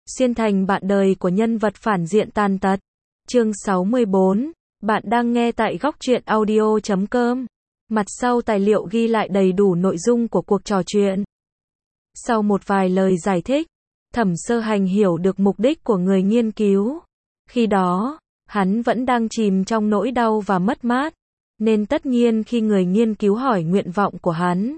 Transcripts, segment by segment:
xuyên thành bạn đời của nhân vật phản diện tàn tật. Chương 64, bạn đang nghe tại góc truyện audio.com. Mặt sau tài liệu ghi lại đầy đủ nội dung của cuộc trò chuyện. Sau một vài lời giải thích, Thẩm Sơ Hành hiểu được mục đích của người nghiên cứu. Khi đó, hắn vẫn đang chìm trong nỗi đau và mất mát, nên tất nhiên khi người nghiên cứu hỏi nguyện vọng của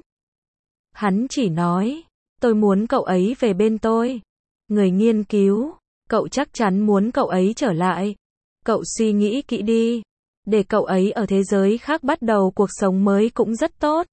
hắn chỉ nói, tôi muốn cậu ấy về bên tôi. Người nghiên cứu, cậu chắc chắn muốn cậu ấy trở lại. Cậu suy nghĩ kỹ đi, để cậu ấy ở thế giới khác bắt đầu cuộc sống mới cũng rất tốt.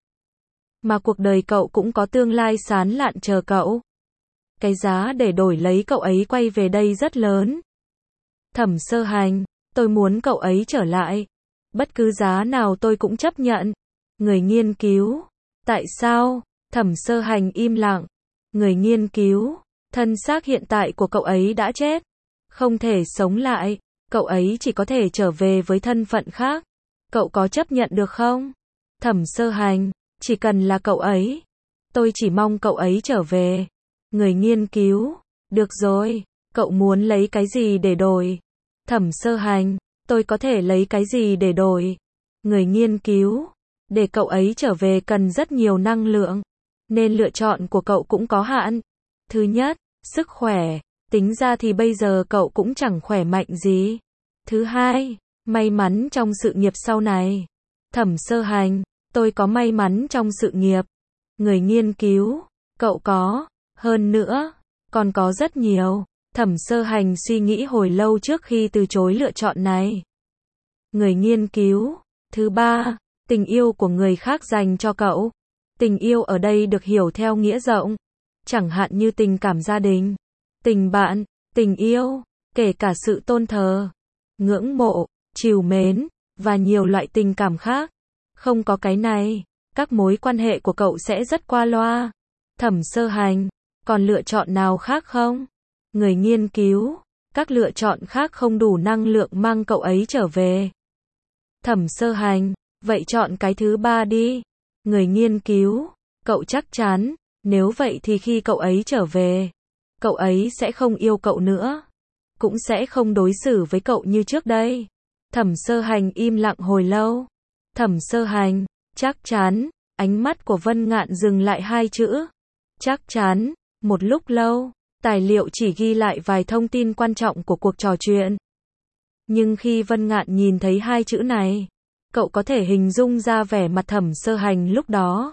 Mà cuộc đời cậu cũng có tương lai sáng lạn chờ cậu. Cái giá để đổi lấy cậu ấy quay về đây rất lớn. Thẩm Sơ Hành, tôi muốn cậu ấy trở lại. Bất cứ giá nào tôi cũng chấp nhận. Người nghiên cứu, tại sao? Thẩm Sơ Hành im lặng. Người nghiên cứu, thân xác hiện tại của cậu ấy đã chết, không thể sống lại, cậu ấy chỉ có thể trở về với thân phận khác. Cậu có chấp nhận được không? Thẩm Sơ Hành, chỉ cần là cậu ấy. Tôi chỉ mong cậu ấy trở về. Người nghiên cứu, được rồi, cậu muốn lấy cái gì để đổi? Thẩm Sơ Hành, tôi có thể lấy cái gì để đổi? Người nghiên cứu, để cậu ấy trở về cần rất nhiều năng lượng, nên lựa chọn của cậu cũng có hạn. Thứ nhất, sức khỏe, tính ra thì bây giờ cậu cũng chẳng khỏe mạnh gì. Thứ hai, may mắn trong sự nghiệp sau này. Thẩm Sơ Hành, tôi có may mắn trong sự nghiệp. Người nghiên cứu, cậu có, hơn nữa, còn có rất nhiều. Thẩm Sơ Hành suy nghĩ hồi lâu trước khi từ chối lựa chọn này. Người nghiên cứu, thứ ba, tình yêu của người khác dành cho cậu. Tình yêu ở đây được hiểu theo nghĩa rộng, chẳng hạn như tình cảm gia đình, tình bạn, tình yêu, kể cả sự tôn thờ, ngưỡng mộ, trìu mến, và nhiều loại tình cảm khác. Không có cái này, các mối quan hệ của cậu sẽ rất qua loa. Thẩm Sơ Hành, còn lựa chọn nào khác không? Người nghiên cứu, các lựa chọn khác không đủ năng lượng mang cậu ấy trở về. Thẩm Sơ Hành, vậy chọn cái thứ ba đi. Người nghiên cứu, cậu chắc chắn, nếu vậy thì khi cậu ấy trở về, cậu ấy sẽ không yêu cậu nữa, cũng sẽ không đối xử với cậu như trước đây. Thẩm Sơ Hành im lặng hồi lâu. Thẩm Sơ Hành, chắc chắn, ánh mắt của Vân Ngạn dừng lại hai chữ. Chắc chắn, một lúc lâu, tài liệu chỉ ghi lại vài thông tin quan trọng của cuộc trò chuyện. Nhưng khi Vân Ngạn nhìn thấy hai chữ này, cậu có thể hình dung ra vẻ mặt Thẩm Sơ Hành lúc đó.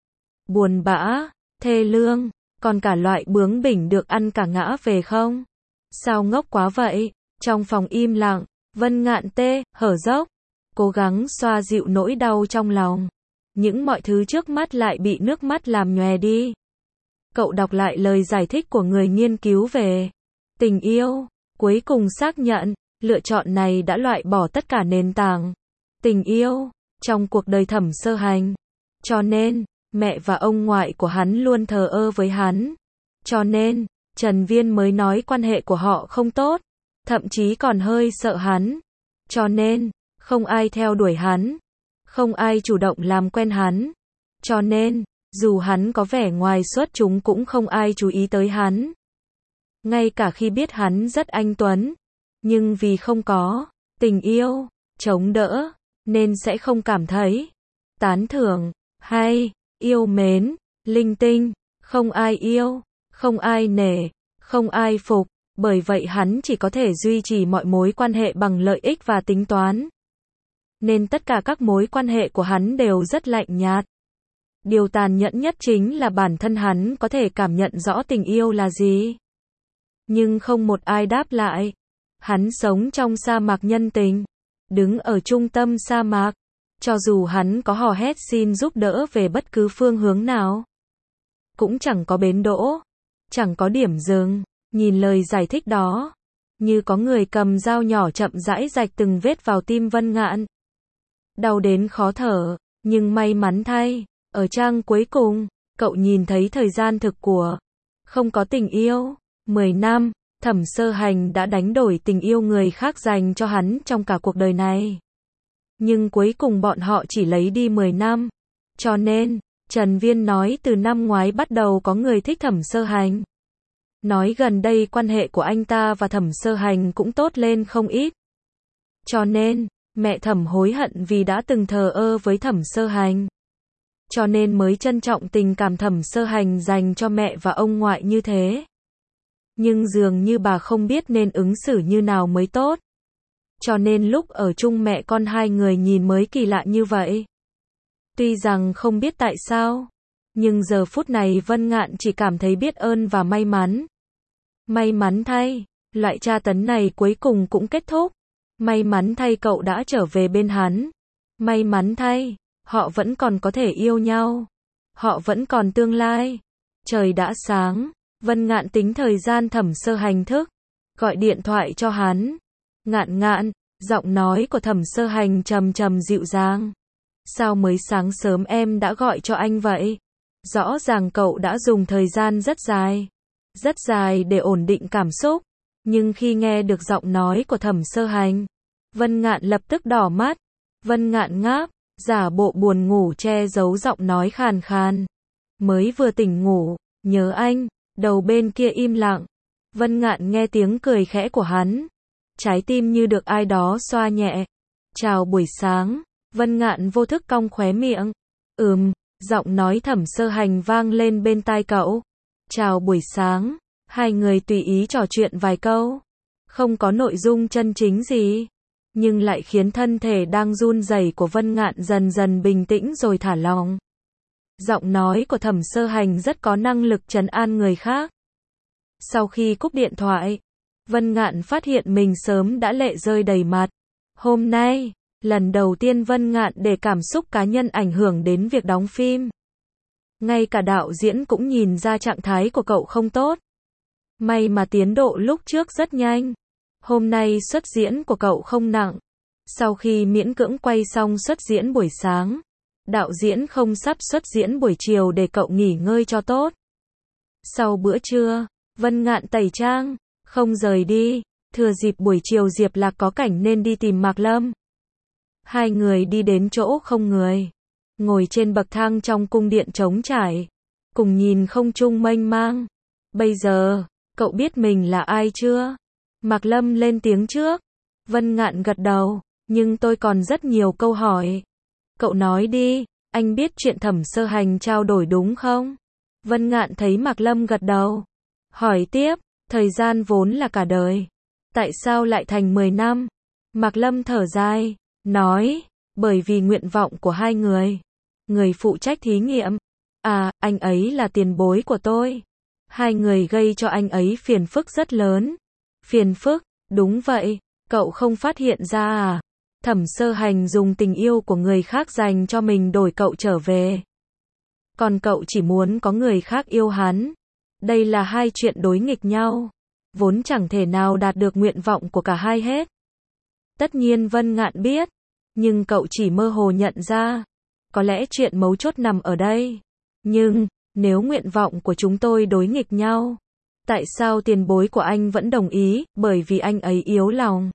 Buồn bã, thê lương, còn cả loại bướng bỉnh được ăn cả ngã về không? Sao ngốc quá vậy? Trong phòng im lặng, Vân Ngạn hở dốc, cố gắng xoa dịu nỗi đau trong lòng. Những mọi thứ trước mắt lại bị nước mắt làm nhòe đi. Cậu đọc lại lời giải thích của người nghiên cứu về tình yêu, cuối cùng xác nhận, lựa chọn này đã loại bỏ tất cả nền tảng tình yêu trong cuộc đời Thẩm Sơ Hành. Cho nên, mẹ và ông ngoại của hắn luôn thờ ơ với hắn. Cho nên, Trần Viên mới nói quan hệ của họ không tốt, thậm chí còn hơi sợ hắn. Cho nên, không ai theo đuổi hắn, không ai chủ động làm quen hắn. Cho nên, dù hắn có vẻ ngoài xuất chúng cũng không ai chú ý tới hắn. Ngay cả khi biết hắn rất anh tuấn, nhưng vì không có tình yêu chống đỡ, nên sẽ không cảm thấy tán thưởng hay yêu mến, linh tinh, không ai yêu, không ai nể, không ai phục, bởi vậy hắn chỉ có thể duy trì mọi mối quan hệ bằng lợi ích và tính toán. Nên tất cả các mối quan hệ của hắn đều rất lạnh nhạt. Điều tàn nhẫn nhất chính là bản thân hắn có thể cảm nhận rõ tình yêu là gì. Nhưng không một ai đáp lại. Hắn sống trong sa mạc nhân tình, đứng ở trung tâm sa mạc. Cho dù hắn có hò hét xin giúp đỡ về bất cứ phương hướng nào, cũng chẳng có bến đỗ, chẳng có điểm dừng. Nhìn lời giải thích đó, như có người cầm dao nhỏ chậm rãi rạch từng vết vào tim Vân Ngạn. Đau đến khó thở, nhưng may mắn thay, ở trang cuối cùng, cậu nhìn thấy thời gian thực của không có tình yêu. 10 năm, Thẩm Sơ Hành đã đánh đổi tình yêu người khác dành cho hắn trong cả cuộc đời này. Nhưng cuối cùng bọn họ chỉ lấy đi 10 năm. Cho nên, Trần Viên nói từ năm ngoái bắt đầu có người thích Thẩm Sơ Hành. nói gần đây quan hệ của anh ta và Thẩm Sơ Hành cũng tốt lên không ít. Cho nên, mẹ Thẩm hối hận vì đã từng thờ ơ với Thẩm Sơ Hành. Cho nên mới trân trọng tình cảm Thẩm Sơ Hành dành cho mẹ và ông ngoại như thế. Nhưng dường như bà không biết nên ứng xử như nào mới tốt. Cho nên lúc ở chung mẹ con hai người nhìn mới kỳ lạ như vậy. Tuy rằng không biết tại sao, nhưng giờ phút này Vân Ngạn chỉ cảm thấy biết ơn và may mắn. May mắn thay, loại tra tấn này cuối cùng cũng kết thúc. May mắn thay cậu đã trở về bên hắn. May mắn thay, họ vẫn còn có thể yêu nhau. Họ vẫn còn tương lai. Trời đã sáng, Vân Ngạn tính thời gian Thẩm Sơ Hành thức, gọi điện thoại cho hắn. Ngạn Ngạn, giọng nói của Thẩm Sơ Hành trầm trầm dịu dàng. Sao mới sáng sớm em đã gọi cho anh vậy? Rõ ràng cậu đã dùng thời gian rất dài để ổn định cảm xúc. Nhưng khi nghe được giọng nói của Thẩm Sơ Hành, Vân Ngạn lập tức đỏ mắt. Vân Ngạn ngáp, giả bộ buồn ngủ che giấu giọng nói khàn khàn. Mới vừa tỉnh ngủ, nhớ anh, đầu bên kia im lặng. Vân Ngạn nghe tiếng cười khẽ của hắn. Trái tim như được ai đó xoa nhẹ. Chào buổi sáng, Vân Ngạn vô thức cong khóe miệng. Giọng nói Thẩm Sơ Hành vang lên bên tai cậu. Chào buổi sáng, hai người tùy ý trò chuyện vài câu. Không có nội dung chân chính gì, nhưng lại khiến thân thể đang run rẩy của Vân Ngạn dần dần bình tĩnh rồi thả lỏng. Giọng nói của Thẩm Sơ Hành rất có năng lực trấn an người khác. Sau khi cúp điện thoại, Vân Ngạn phát hiện mình sớm đã lệ rơi đầy mặt. Hôm nay, lần đầu tiên Vân Ngạn để cảm xúc cá nhân ảnh hưởng đến việc đóng phim. Ngay cả đạo diễn cũng nhìn ra trạng thái của cậu không tốt. May mà tiến độ lúc trước rất nhanh. Hôm nay xuất diễn của cậu không nặng. Sau khi miễn cưỡng quay xong xuất diễn buổi sáng, đạo diễn không sắp xuất diễn buổi chiều để cậu nghỉ ngơi cho tốt. Sau bữa trưa, Vân Ngạn tẩy trang, không rời đi, thừa dịp buổi chiều Diệp Lạc có cảnh nên đi tìm Mạc Lâm. Hai người đi đến chỗ không người, ngồi trên bậc thang trong cung điện trống trải, cùng nhìn không trung mênh mang. Bây giờ, cậu biết mình là ai chưa? Mạc Lâm lên tiếng trước. Vân Ngạn gật đầu, nhưng tôi còn rất nhiều câu hỏi. Cậu nói đi, anh biết chuyện Thẩm Sơ Hành trao đổi đúng không? Vân Ngạn thấy Mạc Lâm gật đầu. Hỏi tiếp, thời gian vốn là cả đời. Tại sao lại thành 10 năm? Mạc Lâm thở dài, nói, bởi vì nguyện vọng của hai người. Người phụ trách thí nghiệm. Anh ấy là tiền bối của tôi. Hai người gây cho anh ấy phiền phức rất lớn. Phiền phức, đúng vậy, cậu không phát hiện ra à? Thẩm Sơ Hành dùng tình yêu của người khác dành cho mình đổi cậu trở về. Còn cậu chỉ muốn có người khác yêu hắn. Đây là hai chuyện đối nghịch nhau. Vốn chẳng thể nào đạt được nguyện vọng của cả hai hết. Tất nhiên Vân Ngạn biết, nhưng cậu chỉ mơ hồ nhận ra. Có lẽ chuyện mấu chốt nằm ở đây. Nhưng, nếu nguyện vọng của chúng tôi đối nghịch nhau, tại sao tiền bối của anh vẫn đồng ý? Bởi vì anh ấy yếu lòng.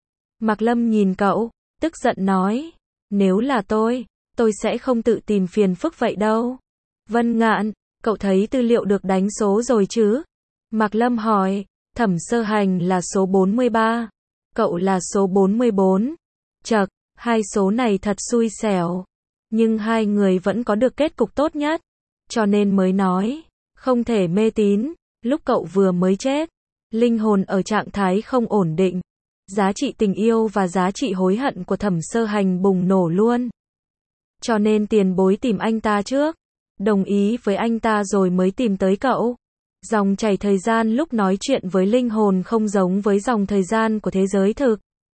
Mạc Lâm nhìn cậu, tức giận nói, nếu là tôi sẽ không tự tìm phiền phức vậy đâu. Vân Ngạn, cậu thấy tư liệu được đánh số rồi chứ? Mạc Lâm hỏi, Thẩm Sơ Hành là số 43, cậu là số 44. Chậc, hai số này thật xui xẻo. Nhưng hai người vẫn có được kết cục tốt nhất. Cho nên mới nói, không thể mê tín. Lúc cậu vừa mới chết, linh hồn ở trạng thái không ổn định. Giá trị tình yêu và giá trị hối hận của Thẩm Sơ Hành bùng nổ luôn. Cho nên tiền bối tìm anh ta trước, đồng ý với anh ta rồi mới tìm tới cậu. Dòng chảy thời gian lúc nói chuyện với linh hồn không giống với dòng thời gian của thế giới thực.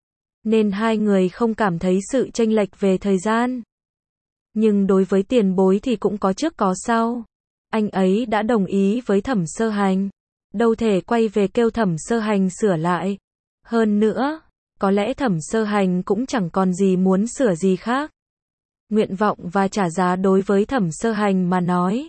Nên hai người không cảm thấy sự chênh lệch về thời gian. Nhưng đối với tiền bối thì cũng có trước có sau. Anh ấy đã đồng ý với Thẩm Sơ Hành, đâu thể quay về kêu Thẩm Sơ Hành sửa lại. Hơn nữa, có lẽ Thẩm Sơ Hành cũng chẳng còn gì muốn sửa gì khác. Nguyện vọng và trả giá đối với Thẩm Sơ Hành mà nói,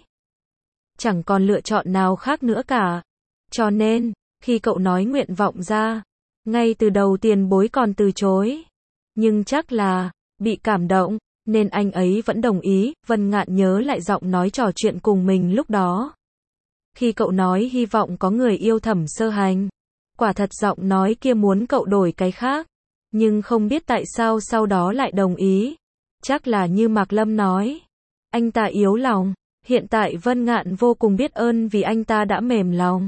chẳng còn lựa chọn nào khác nữa cả. Cho nên, khi cậu nói nguyện vọng ra, ngay từ đầu tiền bối còn từ chối. Nhưng chắc là, bị cảm động, nên anh ấy vẫn đồng ý. Vân Ngạn nhớ lại giọng nói trò chuyện cùng mình lúc đó. Khi cậu nói hy vọng có người yêu Thẩm Sơ Hành, quả thật giọng nói kia muốn cậu đổi cái khác, nhưng không biết tại sao sau đó lại đồng ý. Chắc là như Mạc Lâm nói, anh ta yếu lòng, hiện tại Vân Ngạn vô cùng biết ơn vì anh ta đã mềm lòng.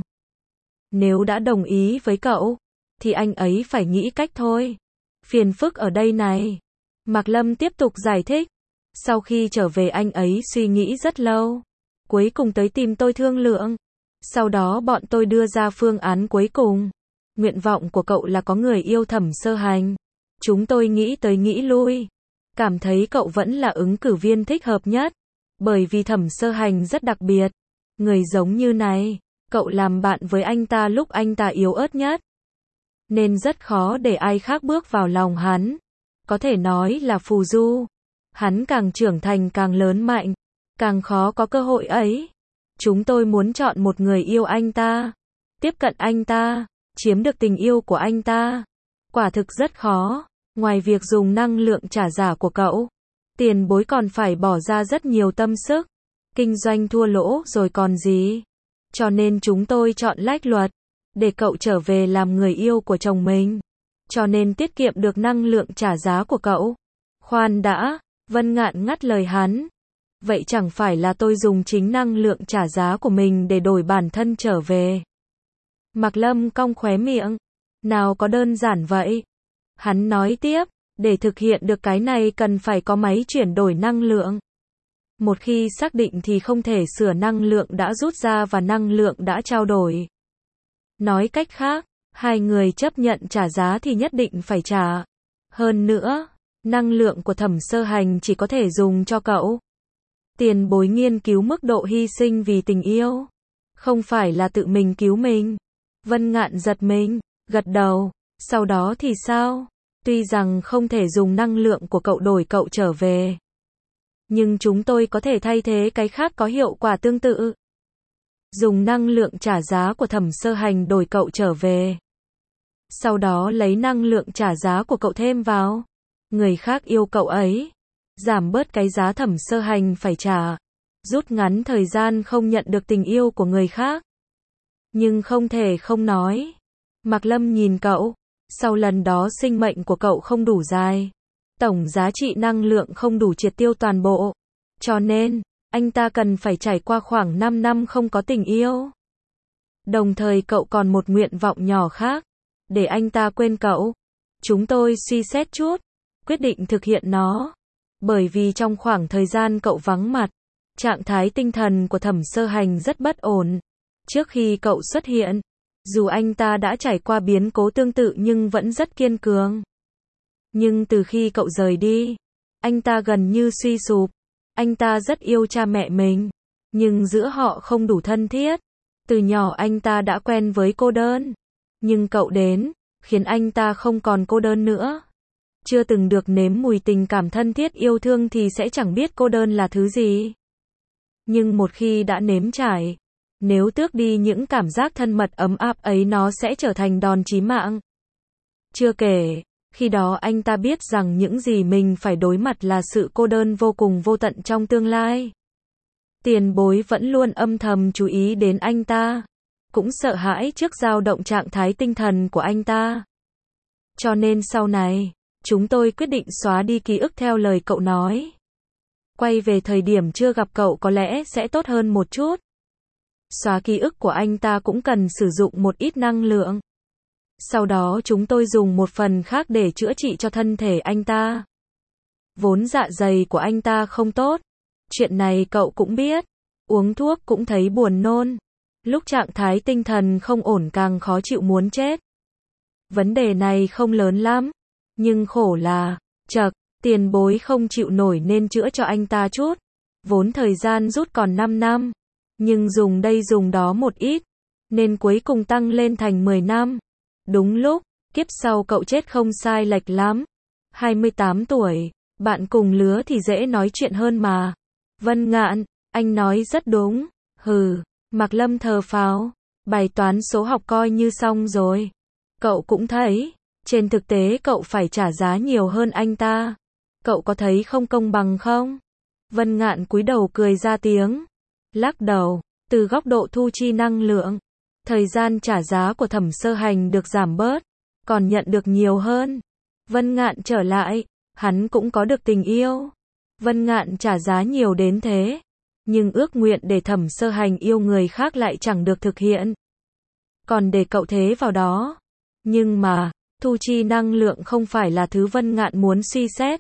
Nếu đã đồng ý với cậu, thì anh ấy phải nghĩ cách thôi. Phiền phức ở đây này. Mạc Lâm tiếp tục giải thích. Sau khi trở về anh ấy suy nghĩ rất lâu. Cuối cùng tới tìm tôi thương lượng. Sau đó bọn tôi đưa ra phương án cuối cùng. Nguyện vọng của cậu là có người yêu Thẩm Sơ Hành. Chúng tôi nghĩ tới nghĩ lui. Cảm thấy cậu vẫn là ứng cử viên thích hợp nhất. Bởi vì Thẩm Sơ Hành rất đặc biệt. Người giống như này, cậu làm bạn với anh ta lúc anh ta yếu ớt nhất. Nên rất khó để ai khác bước vào lòng hắn. Có thể nói là phù du. Hắn càng trưởng thành càng lớn mạnh, càng khó có cơ hội ấy. Chúng tôi muốn chọn một người yêu anh ta, tiếp cận anh ta, chiếm được tình yêu của anh ta. Quả thực rất khó. Ngoài việc dùng năng lượng trả giả của cậu, tiền bối còn phải bỏ ra rất nhiều tâm sức. Kinh doanh thua lỗ rồi còn gì. Cho nên chúng tôi chọn lách luật, để cậu trở về làm người yêu của chồng mình. Cho nên tiết kiệm được năng lượng trả giá của cậu. Khoan đã, Vân Ngạn ngắt lời hắn. Vậy chẳng phải là tôi dùng chính năng lượng trả giá của mình để đổi bản thân trở về. Mạc Lâm cong khóe miệng. Nào có đơn giản vậy. Hắn nói tiếp, để thực hiện được cái này cần phải có máy chuyển đổi năng lượng. Một khi xác định thì không thể sửa năng lượng đã rút ra và năng lượng đã trao đổi. Nói cách khác, hai người chấp nhận trả giá thì nhất định phải trả. Hơn nữa, năng lượng của Thẩm Sơ Hành chỉ có thể dùng cho cậu. Tiền bối nghiên cứu mức độ hy sinh vì tình yêu. Không phải là tự mình cứu mình. Vân Ngạn giật mình, gật đầu. Sau đó thì sao? Tuy rằng không thể dùng năng lượng của cậu đổi cậu trở về. Nhưng chúng tôi có thể thay thế cái khác có hiệu quả tương tự. Dùng năng lượng trả giá của Thẩm Sơ Hành đổi cậu trở về. Sau đó lấy năng lượng trả giá của cậu thêm vào. Người khác yêu cậu ấy. Giảm bớt cái giá Thẩm Sơ Hành phải trả. Rút ngắn thời gian không nhận được tình yêu của người khác. Nhưng không thể không nói. Mạc Lâm nhìn cậu. Sau lần đó sinh mệnh của cậu không đủ dài. Tổng giá trị năng lượng không đủ triệt tiêu toàn bộ. Cho nên, anh ta cần phải trải qua khoảng 5 năm không có tình yêu. Đồng thời cậu còn một nguyện vọng nhỏ khác. Để anh ta quên cậu. Chúng tôi suy xét chút. Quyết định thực hiện nó. Bởi vì trong khoảng thời gian cậu vắng mặt, trạng thái tinh thần của Thẩm Sơ Hành rất bất ổn. Trước khi cậu xuất hiện, dù anh ta đã trải qua biến cố tương tự nhưng vẫn rất kiên cường. Nhưng từ khi cậu rời đi, anh ta gần như suy sụp. Anh ta rất yêu cha mẹ mình, nhưng giữa họ không đủ thân thiết. Từ nhỏ anh ta đã quen với cô đơn. Nhưng cậu đến, khiến anh ta không còn cô đơn nữa. Chưa từng được nếm mùi tình cảm thân thiết yêu thương thì sẽ chẳng biết cô đơn là thứ gì. Nhưng một khi đã nếm trải, nếu tước đi những cảm giác thân mật ấm áp ấy nó sẽ trở thành đòn chí mạng. Chưa kể, khi đó anh ta biết rằng những gì mình phải đối mặt là sự cô đơn vô cùng vô tận trong tương lai. Tiền bối vẫn luôn âm thầm chú ý đến anh ta. Cũng sợ hãi trước dao động trạng thái tinh thần của anh ta. Cho nên sau này, chúng tôi quyết định xóa đi ký ức theo lời cậu nói. Quay về thời điểm chưa gặp cậu có lẽ sẽ tốt hơn một chút. Xóa ký ức của anh ta cũng cần sử dụng một ít năng lượng. Sau đó chúng tôi dùng một phần khác để chữa trị cho thân thể anh ta. Vốn dạ dày của anh ta không tốt. Chuyện này cậu cũng biết. Uống thuốc cũng thấy buồn nôn. Lúc trạng thái tinh thần không ổn càng khó chịu muốn chết. Vấn đề này không lớn lắm. Nhưng khổ là, chậc, tiền bối không chịu nổi nên chữa cho anh ta chút. Vốn thời gian rút còn 5 năm. Nhưng dùng đây dùng đó một ít. Nên cuối cùng tăng lên thành 10 năm. Đúng lúc, kiếp sau cậu chết không sai lệch lắm. 28 tuổi, bạn cùng lứa thì dễ nói chuyện hơn mà. Vân Ngạn, anh nói rất đúng. Hừ, Mạc Lâm thờ phào. Bài toán số học coi như xong rồi. Cậu cũng thấy, trên thực tế cậu phải trả giá nhiều hơn anh ta. Cậu có thấy không công bằng không? Vân Ngạn cúi đầu cười ra tiếng. Lắc đầu, Từ góc độ thu chi năng lượng, thời gian trả giá của Thẩm Sơ Hành được giảm bớt, còn nhận được nhiều hơn. Vân Ngạn trở lại, hắn cũng có được tình yêu. Vân Ngạn trả giá nhiều đến thế, nhưng ước nguyện để Thẩm Sơ Hành yêu người khác lại chẳng được thực hiện. Còn để cậu thế vào đó. Nhưng mà, thu chi năng lượng không phải là thứ Vân Ngạn muốn suy xét.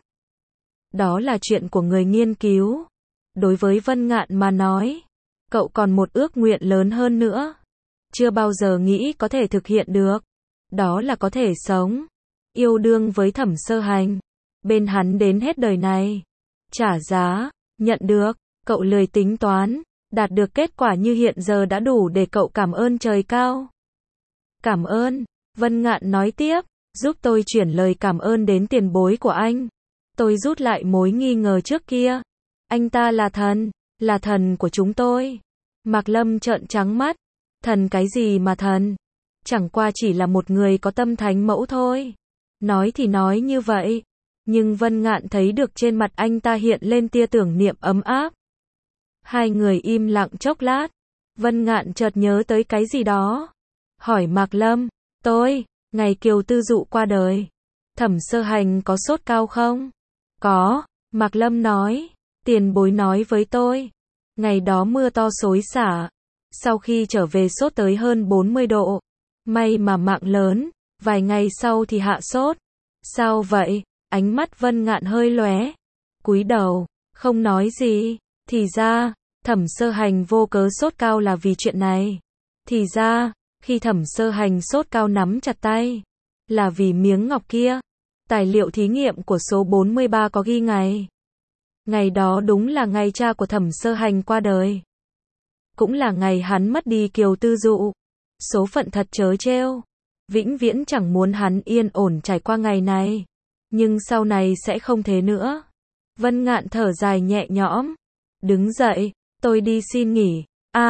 Đó là chuyện của người nghiên cứu. Đối với Vân Ngạn mà nói, cậu còn một ước nguyện lớn hơn nữa. Chưa bao giờ nghĩ có thể thực hiện được. Đó là có thể sống, yêu đương với Thẩm Sơ Hành, bên hắn đến hết đời này. Trả giá, nhận được, cậu lười tính toán, đạt được kết quả như hiện giờ đã đủ để cậu cảm ơn trời cao. Cảm ơn, Vân Ngạn nói tiếp, giúp tôi chuyển lời cảm ơn đến tiền bối của anh. Tôi rút lại mối nghi ngờ trước kia. Anh ta là thần của chúng tôi. Mạc Lâm trợn trắng mắt. Thần cái gì mà thần? Chẳng qua chỉ là một người có tâm thánh mẫu thôi. Nói thì nói như vậy, nhưng Vân Ngạn thấy được trên mặt anh ta hiện lên tia tưởng niệm ấm áp. Hai người im lặng chốc lát. Vân Ngạn chợt nhớ tới cái gì đó. Hỏi Mạc Lâm, ngày Kiều Tư Dụ qua đời, Thẩm Sơ Hành có sốt cao không? Có, Mạc Lâm nói, tiền bối nói với tôi. Ngày đó mưa to xối xả, sau khi trở về sốt tới hơn 40 độ. May mà mạng lớn, vài ngày sau thì hạ sốt. Sao vậy? Ánh mắt Vân Ngạn hơi lóe, cúi đầu, không nói gì. Thì ra, Thẩm Sơ Hành vô cớ sốt cao là vì chuyện này. Thì ra, khi Thẩm Sơ Hành sốt cao nắm chặt tay, là vì miếng ngọc kia. Tài liệu thí nghiệm của số 43 có ghi ngày. Ngày đó đúng là ngày cha của Thẩm Sơ Hành qua đời. Cũng là ngày hắn mất đi Kiều Tư Dụ. Số phận thật trớ trêu. Vĩnh viễn chẳng muốn hắn yên ổn trải qua ngày này. Nhưng sau này sẽ không thế nữa. Vân Ngạn thở dài nhẹ nhõm. Đứng dậy, tôi đi xin nghỉ.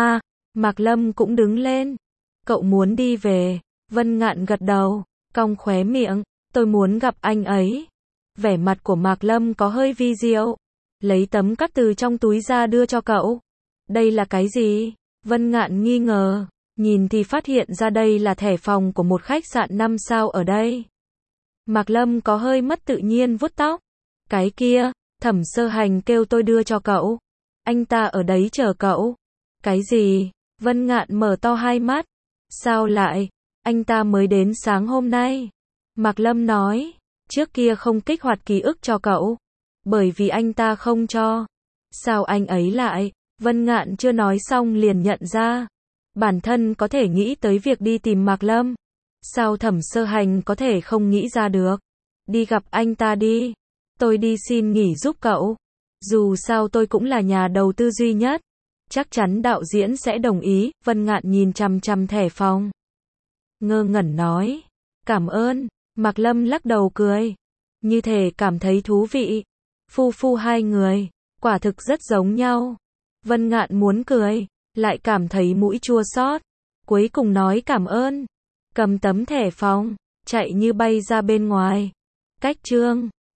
Mạc Lâm cũng đứng lên. Cậu muốn đi về? Vân Ngạn gật đầu, cong khóe miệng. Tôi muốn gặp anh ấy. Vẻ mặt của Mạc Lâm có hơi vi diệu. Lấy tấm cắt từ trong túi ra đưa cho cậu. Đây là cái gì? Vân Ngạn nghi ngờ. Nhìn thì phát hiện ra đây là thẻ phòng của một khách sạn 5 sao ở đây. Mạc Lâm có hơi mất tự nhiên vuốt tóc. Cái kia, Thẩm Sơ Hành kêu tôi đưa cho cậu. Anh ta ở đấy chờ cậu. Cái gì? Vân Ngạn mở to hai mắt. Sao lại? Anh ta mới đến sáng hôm nay. Mạc Lâm nói, trước kia không kích hoạt ký ức cho cậu. Bởi vì anh ta không cho. Sao anh ấy lại? Vân Ngạn chưa nói xong liền nhận ra. Bản thân có thể nghĩ tới việc đi tìm Mạc Lâm. Sao Thẩm Sơ Hành có thể không nghĩ ra được? Đi gặp anh ta đi. Tôi đi xin nghỉ giúp cậu. Dù sao tôi cũng là nhà đầu tư duy nhất. Chắc chắn đạo diễn sẽ đồng ý. Vân Ngạn nhìn chằm chằm thẻ phòng. Ngơ ngẩn nói. Cảm ơn. Mạc Lâm lắc đầu cười. Như thể cảm thấy thú vị. Phu hai người. Quả thực rất giống nhau. Vân Ngạn muốn cười. Lại cảm thấy mũi chua xót. Cuối cùng nói cảm ơn. Cầm tấm thẻ phòng. Chạy như bay ra bên ngoài. Cách chương